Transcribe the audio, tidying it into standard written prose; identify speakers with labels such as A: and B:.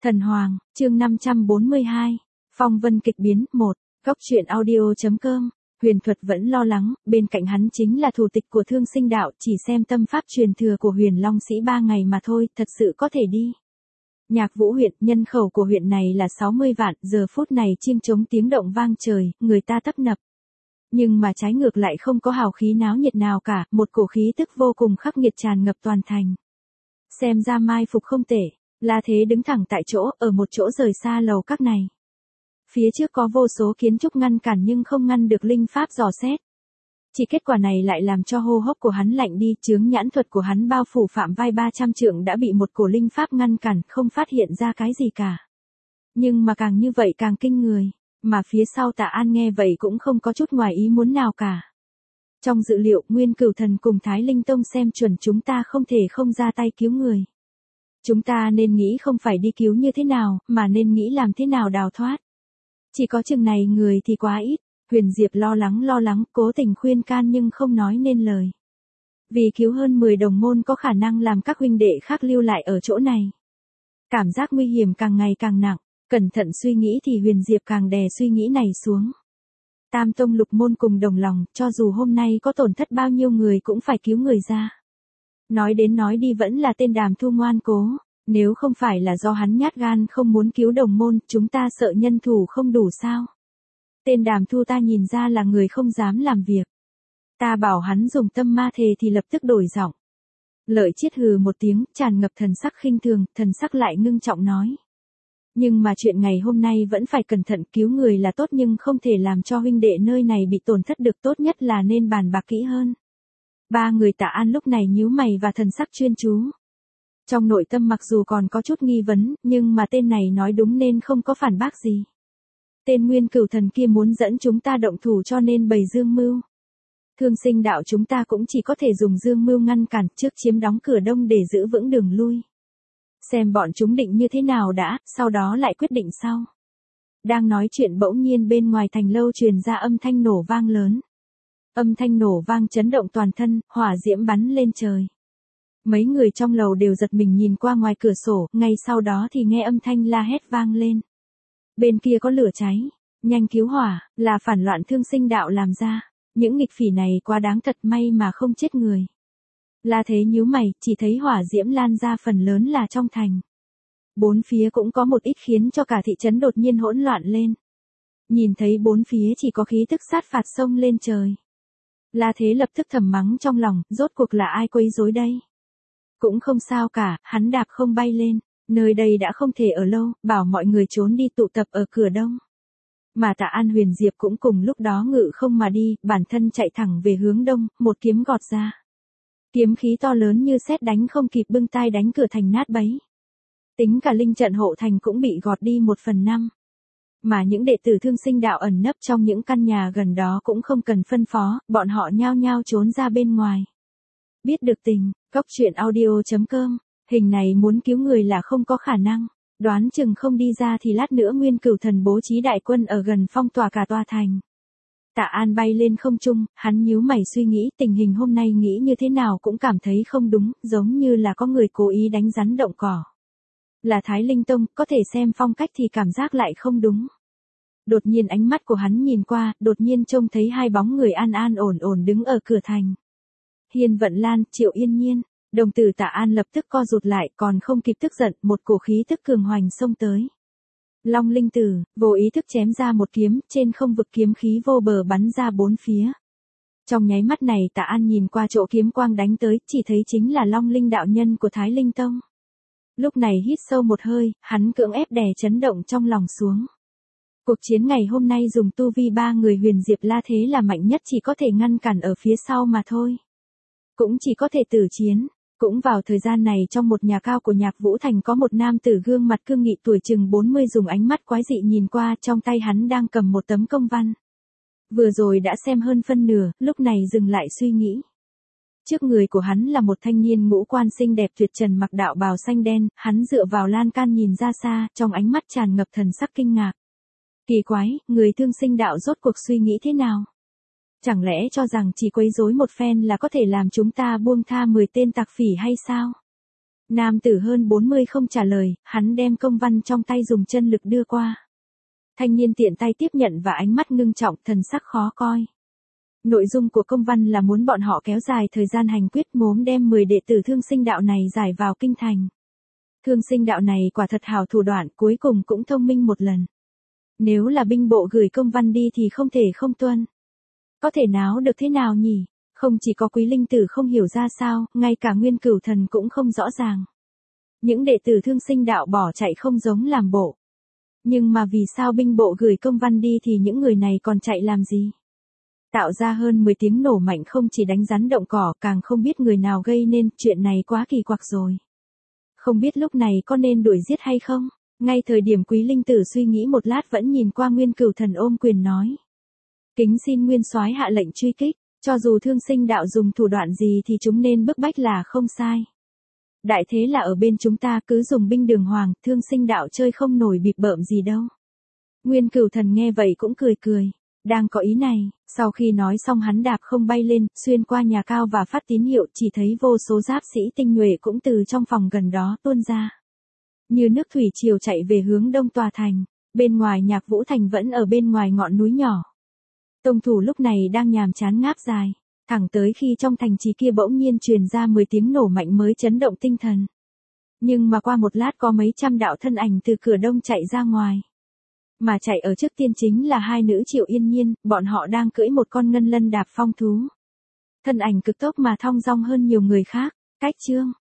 A: Thần Hoàng, chương 542, Phong vân kịch biến, 1, góc truyện audio.com, Huyền Thuật vẫn lo lắng, bên cạnh hắn chính là thủ tịch của Thương Sinh Đạo, chỉ xem tâm pháp truyền thừa của Huyền Long Sĩ 3 ngày mà thôi, thật sự có thể đi. Nhạc Vũ huyện, nhân khẩu của huyện này là 60 vạn, giờ phút này chiêng trống tiếng động vang trời, người ta tấp nập. Nhưng mà trái ngược lại không có hào khí náo nhiệt nào cả, một cổ khí tức vô cùng khắc nghiệt tràn ngập toàn thành. Xem ra mai phục không tệ. La Thế đứng thẳng tại chỗ, ở một chỗ rời xa lầu các này. Phía trước có vô số kiến trúc ngăn cản nhưng không ngăn được linh pháp dò xét. Chỉ kết quả này lại làm cho hô hấp của hắn lạnh đi, chướng nhãn thuật của hắn bao phủ phạm vai 300 trượng đã bị một cổ linh pháp ngăn cản, không phát hiện ra cái gì cả. Nhưng mà càng như vậy càng kinh người, mà phía sau Tạ An nghe vậy cũng không có chút ngoài ý muốn nào cả. Trong dự liệu, Nguyên Cửu Thần cùng Thái Linh Tông xem chuẩn chúng ta không thể không ra tay cứu người. Chúng ta nên nghĩ không phải đi cứu như thế nào, mà nên nghĩ làm thế nào đào thoát. Chỉ có chừng này người thì quá ít, Huyền Diệp lo lắng, cố tình khuyên can nhưng không nói nên lời. Vì cứu hơn 10 đồng môn có khả năng làm các huynh đệ khác lưu lại ở chỗ này. Cảm giác nguy hiểm càng ngày càng nặng, cẩn thận suy nghĩ thì Huyền Diệp càng đè suy nghĩ này xuống. Tam tông lục môn cùng đồng lòng, cho dù hôm nay có tổn thất bao nhiêu người cũng phải cứu người ra. Nói đến nói đi vẫn là tên Đàm Thu ngoan cố, nếu không phải là do hắn nhát gan không muốn cứu đồng môn, chúng ta sợ nhân thủ không đủ sao. Tên Đàm Thu ta nhìn ra là người không dám làm việc. Ta bảo hắn dùng tâm ma thề thì lập tức đổi giọng. Lợi Chiết hừ một tiếng, tràn ngập thần sắc khinh thường, thần sắc lại ngưng trọng nói. Nhưng mà chuyện ngày hôm nay vẫn phải cẩn thận, cứu người là tốt nhưng không thể làm cho huynh đệ nơi này bị tổn thất được, tốt nhất là nên bàn bạc kỹ hơn. Ba người Tạ An lúc này nhíu mày và thần sắc chuyên chú. Trong nội tâm mặc dù còn có chút nghi vấn, nhưng mà tên này nói đúng nên không có phản bác gì. Tên Nguyên Cửu Thần kia muốn dẫn chúng ta động thủ cho nên bày dương mưu. Thương Sinh Đạo chúng ta cũng chỉ có thể dùng dương mưu ngăn cản, trước chiếm đóng cửa đông để giữ vững đường lui. Xem bọn chúng định như thế nào đã, sau đó lại quyết định sau. Đang nói chuyện bỗng nhiên bên ngoài thành lâu truyền ra âm thanh nổ vang lớn. Âm thanh nổ vang chấn động toàn thân, hỏa diễm bắn lên trời. Mấy người trong lầu đều giật mình nhìn qua ngoài cửa sổ, ngay sau đó thì nghe âm thanh la hét vang lên. Bên kia có lửa cháy, nhanh cứu hỏa, là phản loạn Thương Sinh Đạo làm ra. Những nghịch phỉ này quá đáng thật, may mà không chết người. La Thế nhíu mày, chỉ thấy hỏa diễm lan ra phần lớn là trong thành. Bốn phía cũng có một ít khiến cho cả thị trấn đột nhiên hỗn loạn lên. Nhìn thấy bốn phía chỉ có khí tức sát phạt xông lên trời. La Thế lập tức thầm mắng trong lòng, rốt cuộc là ai quấy rối đây? Cũng không sao cả, hắn đạp không bay lên, nơi đây đã không thể ở lâu, bảo mọi người trốn đi tụ tập ở cửa đông. Mà Tạ An Huyền Diệp cũng cùng lúc đó ngự không mà đi, bản thân chạy thẳng về hướng đông, một kiếm gọt ra. Kiếm khí to lớn như sét đánh không kịp bưng tai đánh cửa thành nát bấy. Tính cả linh trận hộ thành cũng bị gọt đi 1/5. Mà những đệ tử Thương Sinh Đạo ẩn nấp trong những căn nhà gần đó cũng không cần phân phó, bọn họ nhao nhao trốn ra bên ngoài. Biết được tình, góc truyện audio.com, hình này muốn cứu người là không có khả năng, đoán chừng không đi ra thì lát nữa Nguyên Cửu Thần bố trí đại quân ở gần phong tỏa cả tòa thành. Tạ An bay lên không trung, hắn nhíu mày suy nghĩ tình hình hôm nay nghĩ như thế nào cũng cảm thấy không đúng, giống như là có người cố ý đánh rắn động cỏ. Là Thái Linh Tông, có thể xem phong cách thì cảm giác lại không đúng. Đột nhiên ánh mắt của hắn nhìn qua, đột nhiên trông thấy hai bóng người an ổn đứng ở cửa thành. Hiên Vận Lan, Triệu Yên Nhiên, đồng tử Tạ An lập tức co rụt lại, còn không kịp tức giận, một cổ khí tức cường hoành xông tới. Long Linh Tử, vô ý thức chém ra một kiếm, trên không vực kiếm khí vô bờ bắn ra bốn phía. Trong nháy mắt này Tạ An nhìn qua chỗ kiếm quang đánh tới, chỉ thấy chính là Long Linh đạo nhân của Thái Linh Tông. Lúc này hít sâu một hơi, hắn cưỡng ép đè chấn động trong lòng xuống. Cuộc chiến ngày hôm nay dùng tu vi ba người Huyền Diệp La Thế là mạnh nhất, chỉ có thể ngăn cản ở phía sau mà thôi. Cũng chỉ có thể tử chiến. Cũng vào thời gian này trong một nhà cao của Nhạc Vũ Thành có một nam tử gương mặt cương nghị tuổi chừng 40 dùng ánh mắt quái dị nhìn qua, trong tay hắn đang cầm một tấm công văn. Vừa rồi đã xem hơn phân nửa, lúc này dừng lại suy nghĩ. Trước người của hắn là một thanh niên ngũ quan xinh đẹp tuyệt trần mặc đạo bào xanh đen, hắn dựa vào lan can nhìn ra xa, trong ánh mắt tràn ngập thần sắc kinh ngạc. Kỳ quái, người Thương Sinh Đạo rốt cuộc suy nghĩ thế nào? Chẳng lẽ cho rằng chỉ quấy rối một phen là có thể làm chúng ta buông tha 10 tên tặc phỉ hay sao? Nam tử hơn 40 không trả lời, hắn đem công văn trong tay dùng chân lực đưa qua. Thanh niên tiện tay tiếp nhận và ánh mắt ngưng trọng, thần sắc khó coi. Nội dung của công văn là muốn bọn họ kéo dài thời gian hành quyết, mốm đem 10 đệ tử thương sinh đạo này giải vào kinh thành. Thương sinh đạo này quả thật hào thủ đoạn, cuối cùng cũng thông minh một lần. Nếu là binh bộ gửi công văn đi thì không thể không tuân. Có thể náo được thế nào nhỉ? Không chỉ có Quý Linh Tử không hiểu ra sao, ngay cả Nguyên Cửu Thần cũng không rõ ràng. Những đệ tử thương sinh đạo bỏ chạy không giống làm bộ. Nhưng mà vì sao binh bộ gửi công văn đi thì những người này còn chạy làm gì? Tạo ra hơn 10 tiếng nổ mạnh không chỉ đánh rắn động cỏ, càng không biết người nào gây nên, chuyện này quá kỳ quặc rồi. Không biết lúc này có nên đuổi giết hay không? Ngay thời điểm Quý Linh Tử suy nghĩ một lát vẫn nhìn qua Nguyên Cửu Thần ôm quyền nói. Kính xin Nguyên Soái hạ lệnh truy kích, cho dù thương sinh đạo dùng thủ đoạn gì thì chúng nên bức bách là không sai. Đại thế là ở bên chúng ta, cứ dùng binh đường hoàng, thương sinh đạo chơi không nổi bịp bợm gì đâu. Nguyên Cửu Thần nghe vậy cũng cười cười. Đang có ý này, sau khi nói xong hắn đạp không bay lên, xuyên qua nhà cao và phát tín hiệu, chỉ thấy vô số giáp sĩ tinh nhuệ cũng từ trong phòng gần đó tuôn ra. Như nước thủy triều chạy về hướng đông tòa thành, bên ngoài Nhạc Vũ Thành vẫn ở bên ngoài ngọn núi nhỏ. Tông thủ lúc này đang nhàm chán ngáp dài, thẳng tới khi trong thành trì kia bỗng nhiên truyền ra 10 tiếng nổ mạnh mới chấn động tinh thần. Nhưng mà qua một lát có mấy trăm đạo thân ảnh từ cửa đông chạy ra ngoài. Mà chạy ở trước tiên chính là hai nữ Triệu Yên Nhiên, bọn họ đang cưỡi một con ngân lân đạp phong thú. Thân ảnh cực tốc mà thong dong hơn nhiều người khác. Cách chương